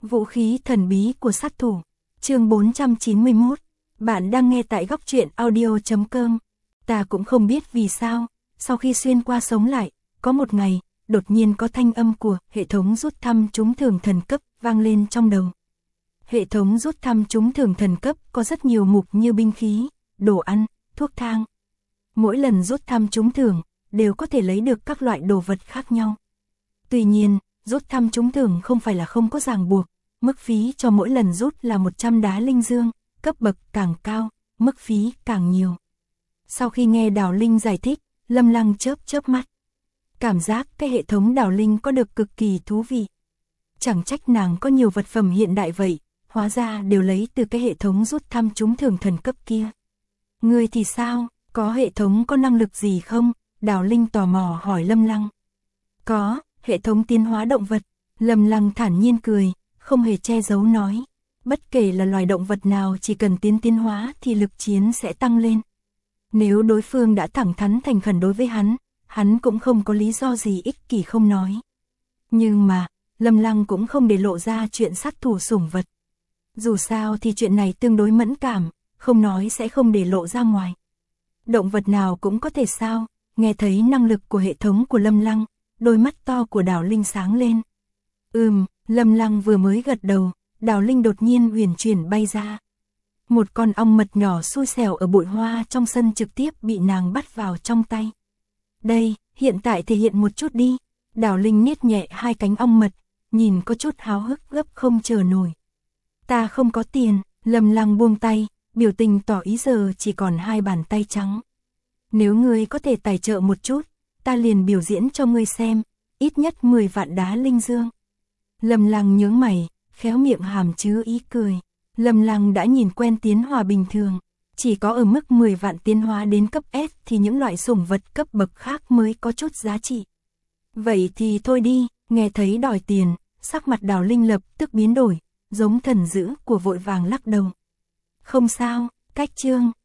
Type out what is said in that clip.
Vũ khí thần bí của sát thủ. Chương 491. Bạn đang nghe tại góc truyện audio.com. Ta cũng không biết vì sao, sau khi xuyên qua sống lại, có một ngày, đột nhiên có thanh âm của hệ thống rút thăm trúng thưởng thần cấp vang lên trong đầu. Hệ thống rút thăm trúng thưởng thần cấp có rất nhiều mục như binh khí, đồ ăn, thuốc thang. Mỗi lần rút thăm trúng thưởng, đều có thể lấy được các loại đồ vật khác nhau. Tuy nhiên, rút thăm trúng thưởng không phải là không có ràng buộc, mức phí cho mỗi lần rút là 100 đá linh dương, cấp bậc càng cao, mức phí càng nhiều. Sau khi nghe Đào Linh giải thích, Lâm Lăng chớp mắt. Cảm giác cái hệ thống Đào Linh có được cực kỳ thú vị. Chẳng trách nàng có nhiều vật phẩm hiện đại vậy, hóa ra đều lấy từ cái hệ thống rút thăm trúng thưởng thần cấp kia. Ngươi thì sao, có hệ thống có năng lực gì không? Đào Linh tò mò hỏi Lâm Lăng. Có, hệ thống tiến hóa động vật. Lâm Lăng thản nhiên cười, không hề che giấu nói. Bất kể là loài động vật nào chỉ cần tiến hóa thì lực chiến sẽ tăng lên. Nếu đối phương đã thẳng thắn thành khẩn đối với hắn cũng không có lý do gì ích kỷ không nói. Nhưng mà, Lâm Lăng cũng không để lộ ra chuyện sát thủ sủng vật. Dù sao thì chuyện này tương đối mẫn cảm, không nói sẽ không để lộ ra ngoài. Động vật nào cũng có thể sao, nghe thấy năng lực của hệ thống của Lâm Lăng, đôi mắt to của Đào Linh sáng lên. Lâm Lăng vừa mới gật đầu, Đào Linh đột nhiên huyền chuyển bay ra. Một con ong mật nhỏ xui xẻo ở bụi hoa trong sân trực tiếp bị nàng bắt vào trong tay. Đây, hiện tại thể hiện một chút đi. Đào Linh niết nhẹ hai cánh ong mật, nhìn có chút háo hức gấp không chờ nổi. Ta không có tiền, Lâm Lăng buông tay, biểu tình tỏ ý giờ chỉ còn hai bàn tay trắng. Nếu ngươi có thể tài trợ một chút, ta liền biểu diễn cho ngươi xem, ít nhất 10 vạn đá linh dương. Lâm Lăng nhướng mày, khéo miệng hàm chứa ý cười. Lâm Lăng đã nhìn quen tiến hóa bình thường, chỉ có ở mức 10 vạn tiến hóa đến cấp S thì những loại sủng vật cấp bậc khác mới có chút giá trị. Vậy thì thôi đi, nghe thấy đòi tiền, sắc mặt Đào Linh lập tức biến đổi, giống thần dữ của vội vàng lắc đầu. Không sao, cách chương.